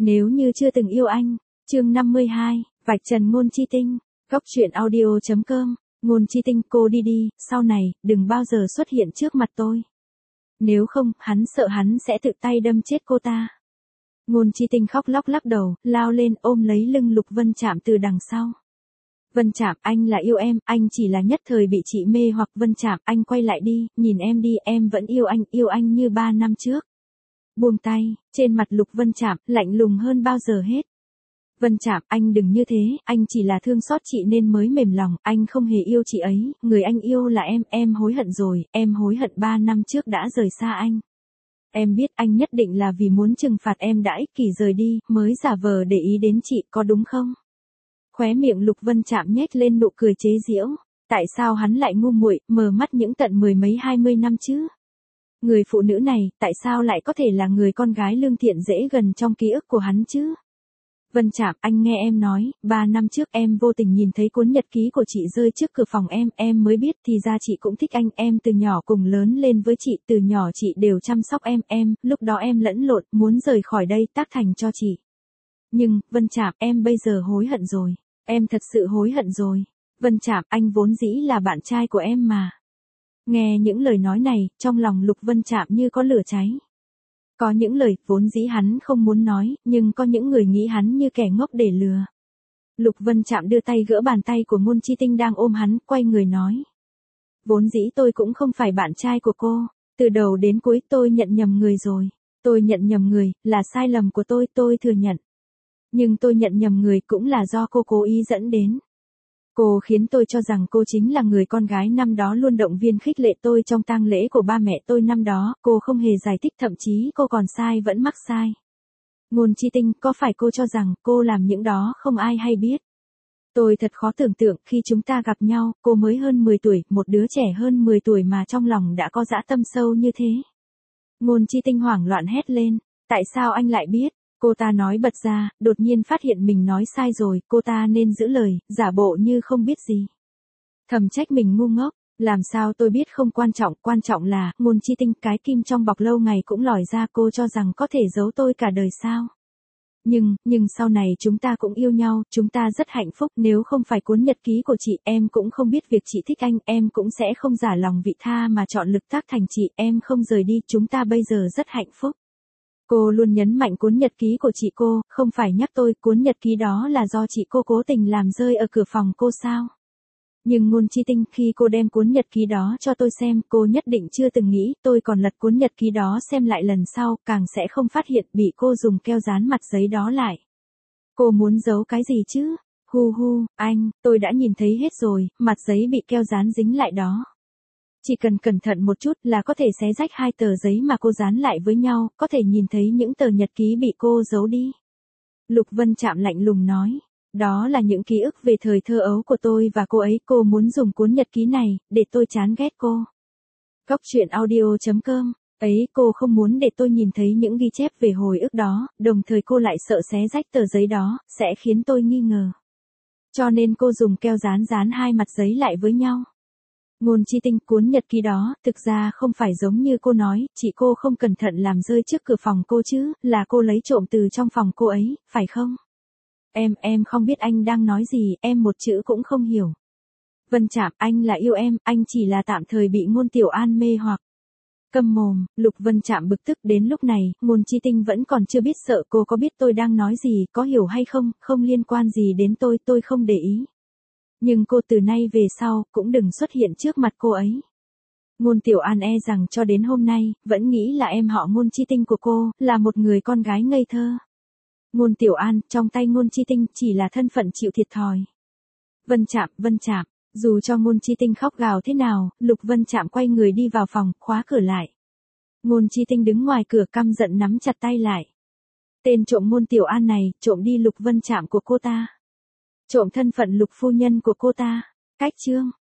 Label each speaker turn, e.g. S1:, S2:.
S1: Nếu như chưa từng yêu anh, chương 52, vạch trần Ngôn Chi Tinh, Góc Truyện Audio.com, Ngôn Chi Tinh cô đi đi, sau này, đừng bao giờ xuất hiện trước mặt tôi. Nếu không, hắn sợ hắn sẽ tự tay đâm chết cô ta. Ngôn Chi Tinh khóc lóc lắc đầu, lao lên ôm lấy lưng Lục Vân Trạm từ đằng sau. Vân Trạm, anh là yêu em, anh chỉ là nhất thời bị chị mê hoặc. Vân Trạm, anh quay lại đi, nhìn em đi, em vẫn yêu anh như 3 năm trước. Buông tay, trên mặt Lục Vân Trạm, lạnh lùng hơn bao giờ hết. Vân Trạm, anh đừng như thế, anh chỉ là thương xót chị nên mới mềm lòng, anh không hề yêu chị ấy, người anh yêu là em hối hận rồi, em hối hận 3 năm trước đã rời xa anh. Em biết anh nhất định là vì muốn trừng phạt em đã ích kỷ rời đi, mới giả vờ để ý đến chị, có đúng không? Khóe miệng Lục Vân Trạm nhếch lên nụ cười chế giễu, tại sao hắn lại ngu muội, mờ mắt những tận 10 mấy 20 năm chứ? Người phụ nữ này, tại sao lại có thể là người con gái lương thiện dễ gần trong ký ức của hắn chứ? Vân Trạm, anh nghe em nói, 3 năm trước em vô tình nhìn thấy cuốn nhật ký của chị rơi trước cửa phòng em mới biết thì ra chị cũng thích anh, em từ nhỏ cùng lớn lên với chị, từ nhỏ chị đều chăm sóc em, lúc đó em lẫn lộn, muốn rời khỏi đây tác thành cho chị. Nhưng, Vân Trạm, em bây giờ hối hận rồi, em thật sự hối hận rồi. Vân Trạm, anh vốn dĩ là bạn trai của em mà. Nghe những lời nói này, trong lòng Lục Vân Trạm như có lửa cháy. Có những lời vốn dĩ hắn không muốn nói, nhưng có những người nghĩ hắn như kẻ ngốc để lừa. Lục Vân Trạm đưa tay gỡ bàn tay của Ngôn Chi Tinh đang ôm hắn, quay người nói. Vốn dĩ tôi cũng không phải bạn trai của cô, từ đầu đến cuối tôi nhận nhầm người rồi. Tôi nhận nhầm người, là sai lầm của tôi thừa nhận. Nhưng tôi nhận nhầm người cũng là do cô cố ý dẫn đến. Cô khiến tôi cho rằng cô chính là người con gái năm đó luôn động viên khích lệ tôi trong tang lễ của ba mẹ tôi năm đó, cô không hề giải thích, thậm chí cô còn sai vẫn mắc sai. Ngôn Chi Tinh, có phải cô cho rằng cô làm những đó không ai hay biết? Tôi thật khó tưởng tượng khi chúng ta gặp nhau, cô mới hơn 10 tuổi, một đứa trẻ hơn 10 tuổi mà trong lòng đã có dã tâm sâu như thế. Ngôn Chi Tinh hoảng loạn hét lên, tại sao anh lại biết? Cô ta nói bật ra, đột nhiên phát hiện mình nói sai rồi, cô ta nên giữ lời, giả bộ như không biết gì. Thầm trách mình ngu ngốc, làm sao tôi biết không quan trọng là, Ngôn Chi Tinh, cái kim trong bọc lâu ngày cũng lòi ra, cô cho rằng có thể giấu tôi cả đời sao? Nhưng sau này chúng ta cũng yêu nhau, chúng ta rất hạnh phúc, nếu không phải cuốn nhật ký của chị, em cũng không biết việc chị thích anh, em cũng sẽ không giả lòng vị tha mà chọn lực tác thành chị, em không rời đi, chúng ta bây giờ rất hạnh phúc. Cô luôn nhấn mạnh cuốn nhật ký của chị cô, không phải nhắc tôi, cuốn nhật ký đó là do chị cô cố tình làm rơi ở cửa phòng cô sao? Nhưng Ngôn Chi Tinh, khi cô đem cuốn nhật ký đó cho tôi xem, cô nhất định chưa từng nghĩ, tôi còn lật cuốn nhật ký đó xem lại lần sau, càng sẽ không phát hiện bị cô dùng keo dán mặt giấy đó lại. Cô muốn giấu cái gì chứ? Anh, tôi đã nhìn thấy hết rồi, mặt giấy bị keo dán dính lại đó. Chỉ cần cẩn thận một chút là có thể xé rách 2 tờ giấy mà cô dán lại với nhau, có thể nhìn thấy những tờ nhật ký bị cô giấu đi. Lục Vân Trạm lạnh lùng nói, đó là những ký ức về thời thơ ấu của tôi và cô ấy, cô muốn dùng cuốn nhật ký này, để tôi chán ghét cô. Góc Truyện Audio.com, ấy cô không muốn để tôi nhìn thấy những ghi chép về hồi ức đó, đồng thời cô lại sợ xé rách tờ giấy đó, sẽ khiến tôi nghi ngờ. Cho nên cô dùng keo dán 2 mặt giấy lại với nhau. Ngôn Chi Tinh, cuốn nhật ký đó, thực ra không phải giống như cô nói, chị cô không cẩn thận làm rơi trước cửa phòng cô chứ, là cô lấy trộm từ trong phòng cô ấy, phải không? Em không biết anh đang nói gì, em một chữ cũng không hiểu. Vân Trạm, anh là yêu em, anh chỉ là tạm thời bị Ngôn Tiểu An mê hoặc. Câm mồm, Lục Vân Trạm bực tức, đến lúc này, Ngôn Chi Tinh vẫn còn chưa biết sợ cô có biết tôi đang nói gì, có hiểu hay không, không liên quan gì đến tôi không để ý. Nhưng cô từ nay về sau, cũng đừng xuất hiện trước mặt cô ấy. Ngôn Tiểu An e rằng cho đến hôm nay, vẫn nghĩ là em họ Ngôn Chi Tinh của cô, là một người con gái ngây thơ. Ngôn Tiểu An, trong tay Ngôn Chi Tinh, chỉ là thân phận chịu thiệt thòi. Vân Trạm, dù cho Ngôn Chi Tinh khóc gào thế nào, Lục Vân Trạm quay người đi vào phòng, khóa cửa lại. Ngôn Chi Tinh đứng ngoài cửa căm giận nắm chặt tay lại. Tên trộm Ngôn Tiểu An này, trộm đi Lục Vân Trạm của cô ta. Trộm thân phận Lục phu nhân của cô ta. Cách chương